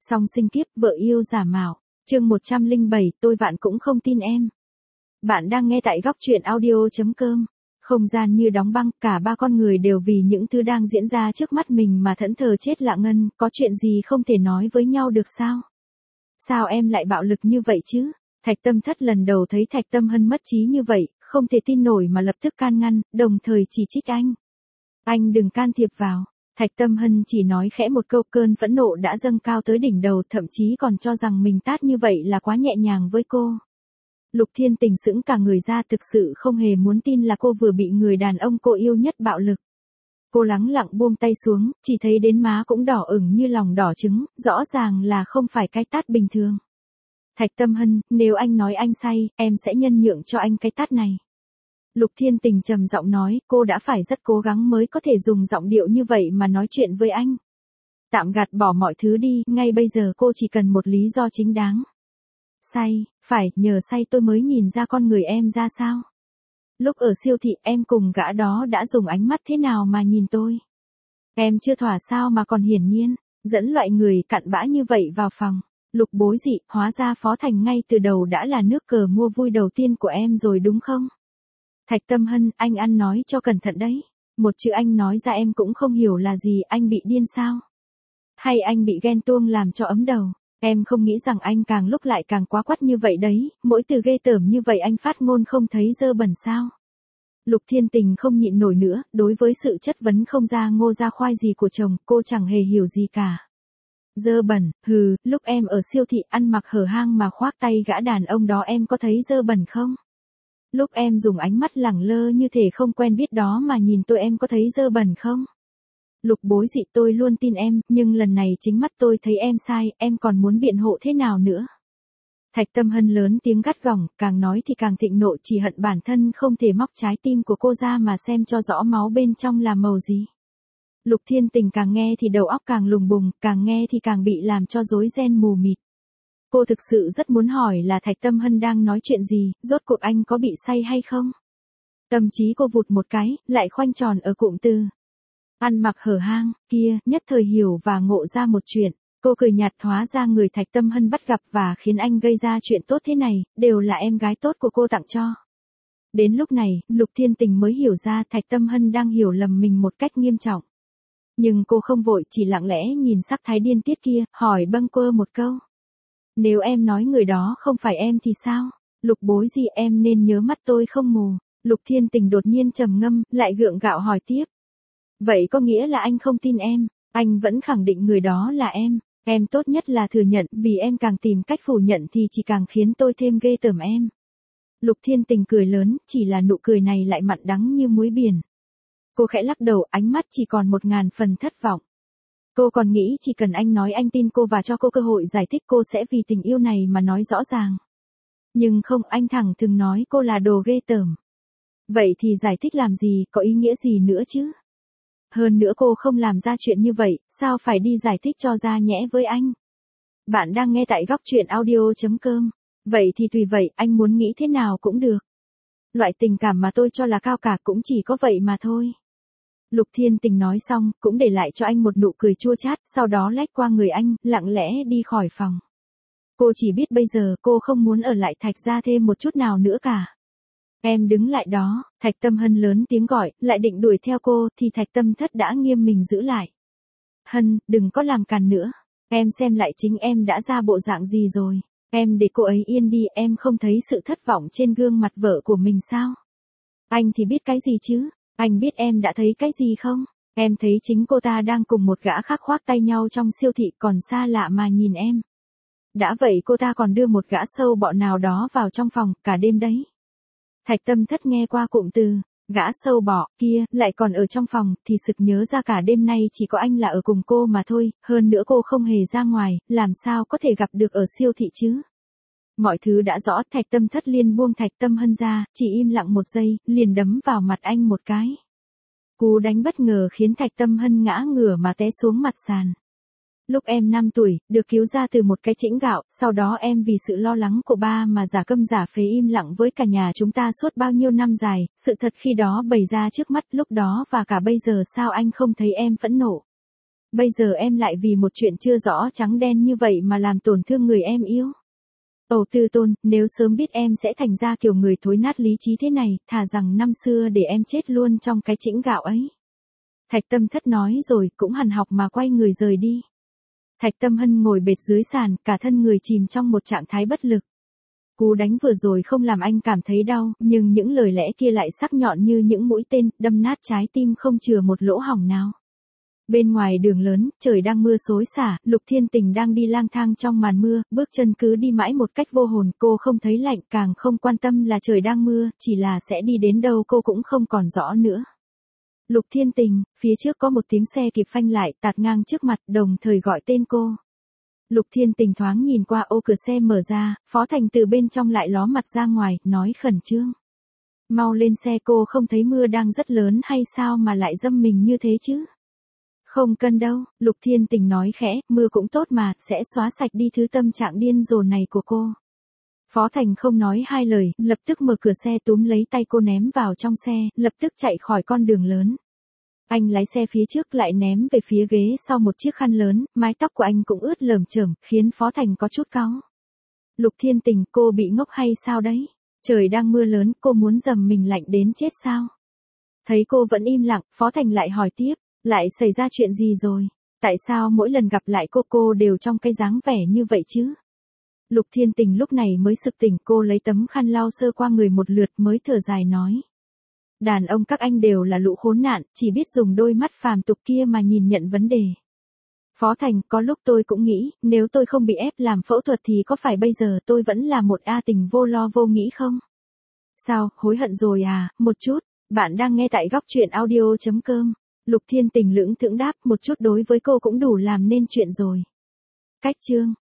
Song sinh kiếp, vợ yêu giả mạo. Chương 107, tôi vạn cũng không tin em. Bạn đang nghe tại góc truyện audio.com. Không gian như đóng băng, cả ba con người đều vì những thứ đang diễn ra trước mắt mình mà thẫn thờ chết lặng ngân, có chuyện gì không thể nói với nhau được sao? Sao em lại bạo lực như vậy chứ? Thạch Tâm Thất lần đầu thấy Thạch Tâm Hân mất trí như vậy, không thể tin nổi mà lập tức can ngăn, đồng thời chỉ trích anh. Anh đừng can thiệp vào. Thạch Tâm Hân chỉ nói khẽ một câu, cơn phẫn nộ đã dâng cao tới đỉnh đầu, thậm chí còn cho rằng mình tát như vậy là quá nhẹ nhàng với cô. Lục Thiên Tình sững cả người ra, thực sự không hề muốn tin là cô vừa bị người đàn ông cô yêu nhất bạo lực. Cô lắng lặng buông tay xuống, chỉ thấy đến má cũng đỏ ửng như lòng đỏ trứng, rõ ràng là không phải cái tát bình thường. Thạch Tâm Hân, nếu anh nói anh say, em sẽ nhân nhượng cho anh cái tát này. Lục Thiên Tình trầm giọng nói, cô đã phải rất cố gắng mới có thể dùng giọng điệu như vậy mà nói chuyện với anh. Tạm gạt bỏ mọi thứ đi, ngay bây giờ cô chỉ cần một lý do chính đáng. Say, phải, nhờ say tôi mới nhìn ra con người em ra sao. Lúc ở siêu thị em cùng gã đó đã dùng ánh mắt thế nào mà nhìn tôi. Em chưa thỏa sao mà còn hiển nhiên, dẫn loại người cặn bã như vậy vào phòng. Lục bối dị, hóa ra Phó Thành ngay từ đầu đã là nước cờ mua vui đầu tiên của em rồi đúng không? Thạch Tâm Hân, anh ăn nói cho cẩn thận đấy. Một chữ anh nói ra em cũng không hiểu là gì, anh bị điên sao? Hay anh bị ghen tuông làm cho ấm đầu? Em không nghĩ rằng anh càng lúc lại càng quá quắt như vậy đấy, mỗi từ ghê tởm như vậy anh phát ngôn không thấy dơ bẩn sao? Lục Thiên Tình không nhịn nổi nữa, đối với sự chất vấn không ra ngô ra khoai gì của chồng, cô chẳng hề hiểu gì cả. Dơ bẩn, hừ, lúc em ở siêu thị ăn mặc hở hang mà khoác tay gã đàn ông đó em có thấy dơ bẩn không? Lúc em dùng ánh mắt lẳng lơ như thể không quen biết đó mà nhìn tôi em có thấy dơ bẩn không? Lục bối dị, tôi luôn tin em, nhưng lần này chính mắt tôi thấy em sai, em còn muốn biện hộ thế nào nữa? Thạch Tâm Hân lớn tiếng gắt gỏng, càng nói thì càng thịnh nộ, chỉ hận bản thân không thể móc trái tim của cô ra mà xem cho rõ máu bên trong là màu gì. Lục Thiên Tình càng nghe thì đầu óc càng lùng bùng, càng nghe thì càng bị làm cho rối ren mù mịt. Cô thực sự rất muốn hỏi là Thạch Tâm Hân đang nói chuyện gì, rốt cuộc anh có bị say hay không? Tâm trí cô vụt một cái, lại khoanh tròn ở cụm từ. Ăn mặc hở hang, kia, nhất thời hiểu và ngộ ra một chuyện. Cô cười nhạt, hóa ra người Thạch Tâm Hân bắt gặp và khiến anh gây ra chuyện tốt thế này, đều là em gái tốt của cô tặng cho. Đến lúc này, Lục Thiên Tình mới hiểu ra Thạch Tâm Hân đang hiểu lầm mình một cách nghiêm trọng. Nhưng cô không vội, chỉ lặng lẽ nhìn sắc thái điên tiết kia, hỏi bâng quơ một câu. Nếu em nói người đó không phải em thì sao? Lục bối gì, em nên nhớ mắt tôi không mù. Lục Thiên Tình đột nhiên trầm ngâm, lại gượng gạo hỏi tiếp. Vậy có nghĩa là anh không tin em, anh vẫn khẳng định người đó là em tốt nhất là thừa nhận, vì em càng tìm cách phủ nhận thì chỉ càng khiến tôi thêm ghê tởm em. Lục Thiên Tình cười lớn, chỉ là nụ cười này lại mặn đắng như muối biển. Cô khẽ lắc đầu, ánh mắt chỉ còn 1000 phần thất vọng. Cô còn nghĩ chỉ cần anh nói anh tin cô và cho cô cơ hội giải thích cô sẽ vì tình yêu này mà nói rõ ràng. Nhưng không, anh thẳng thừng nói cô là đồ ghê tởm. Vậy thì giải thích làm gì, có ý nghĩa gì nữa chứ? Hơn nữa cô không làm ra chuyện như vậy, sao phải đi giải thích cho ra nhẽ với anh? Bạn đang nghe tại góc truyện audio.com. Vậy thì tùy vậy, anh muốn nghĩ thế nào cũng được. Loại tình cảm mà tôi cho là cao cả cũng chỉ có vậy mà thôi. Lục Thiên Tình nói xong, cũng để lại cho anh một nụ cười chua chát, sau đó lách qua người anh, lặng lẽ đi khỏi phòng. Cô chỉ biết bây giờ cô không muốn ở lại Thạch gia thêm một chút nào nữa cả. Em đứng lại đó, Thạch Tâm Hân lớn tiếng gọi, lại định đuổi theo cô, thì Thạch Tâm Thất đã nghiêm mình giữ lại. Hân, đừng có làm càn nữa. Em xem lại chính em đã ra bộ dạng gì rồi. Em để cô ấy yên đi, em không thấy sự thất vọng trên gương mặt vợ của mình sao? Anh thì biết cái gì chứ? Anh biết em đã thấy cái gì không? Em thấy chính cô ta đang cùng một gã khác khoác tay nhau trong siêu thị còn xa lạ mà nhìn em. Đã vậy cô ta còn đưa một gã sâu bọ nào đó vào trong phòng, cả đêm đấy. Thạch Tâm Thất nghe qua cụm từ, gã sâu bọ, kia, lại còn ở trong phòng, thì sực nhớ ra cả đêm nay chỉ có anh là ở cùng cô mà thôi, hơn nữa cô không hề ra ngoài, làm sao có thể gặp được ở siêu thị chứ? Mọi thứ đã rõ, Thạch Tâm Thất liền buông Thạch Tâm Hân ra, chỉ im lặng một giây, liền đấm vào mặt anh một cái. Cú đánh bất ngờ khiến Thạch Tâm Hân ngã ngửa mà té xuống mặt sàn. Lúc em 5 tuổi, được cứu ra từ một cái chĩnh gạo, sau đó em vì sự lo lắng của ba mà giả câm giả phế im lặng với cả nhà chúng ta suốt bao nhiêu năm dài, sự thật khi đó bày ra trước mắt, lúc đó và cả bây giờ sao anh không thấy em phẫn nộ? Bây giờ em lại vì một chuyện chưa rõ trắng đen như vậy mà làm tổn thương người em yêu. Ồ Tư Tôn, nếu sớm biết em sẽ thành ra kiểu người thối nát lý trí thế này, thà rằng năm xưa để em chết luôn trong cái chĩnh gạo ấy. Thạch Tâm Thất nói rồi cũng hằn học mà quay người rời đi. Thạch Tâm Hân ngồi bệt dưới sàn, cả thân người chìm trong một trạng thái bất lực. Cú đánh vừa rồi không làm anh cảm thấy đau, nhưng những lời lẽ kia lại sắc nhọn như những mũi tên, đâm nát trái tim không chừa một lỗ hổng nào. Bên ngoài đường lớn, trời đang mưa xối xả, Lục Thiên Tình đang đi lang thang trong màn mưa, bước chân cứ đi mãi một cách vô hồn, cô không thấy lạnh, càng không quan tâm là trời đang mưa, chỉ là sẽ đi đến đâu cô cũng không còn rõ nữa. Lục Thiên Tình, phía trước có một tiếng xe kịp phanh lại, tạt ngang trước mặt, đồng thời gọi tên cô. Lục Thiên Tình thoáng nhìn qua ô cửa xe mở ra, Phó Thành từ bên trong lại ló mặt ra ngoài, nói khẩn trương. Mau lên xe, cô không thấy mưa đang rất lớn hay sao mà lại dâm mình như thế chứ? Không cần đâu, Lục Thiên Tình nói khẽ, mưa cũng tốt mà, sẽ xóa sạch đi thứ tâm trạng điên rồ này của cô. Phó Thành không nói hai lời, lập tức mở cửa xe túm lấy tay cô ném vào trong xe, lập tức chạy khỏi con đường lớn. Anh lái xe phía trước lại ném về phía ghế sau một chiếc khăn lớn, mái tóc của anh cũng ướt lởm chởm, khiến Phó Thành có chút cáu. Lục Thiên Tình, cô bị ngốc hay sao đấy? Trời đang mưa lớn, cô muốn dầm mình lạnh đến chết sao? Thấy cô vẫn im lặng, Phó Thành lại hỏi tiếp, lại xảy ra chuyện gì rồi? Tại sao mỗi lần gặp lại cô đều trong cái dáng vẻ như vậy chứ? Lục Thiên Tình lúc này mới sực tỉnh, cô lấy tấm khăn lau sơ qua người một lượt mới thở dài nói. Đàn ông các anh đều là lũ khốn nạn, chỉ biết dùng đôi mắt phàm tục kia mà nhìn nhận vấn đề. Phó Thành, có lúc tôi cũng nghĩ, nếu tôi không bị ép làm phẫu thuật thì có phải bây giờ tôi vẫn là một A tình vô lo vô nghĩ không? Sao, hối hận rồi à, một chút, bạn đang nghe tại góc truyện audio.com. Lục Thiên Tình lưỡng thưởng đáp, một chút đối với cô cũng đủ làm nên chuyện rồi. Cách chương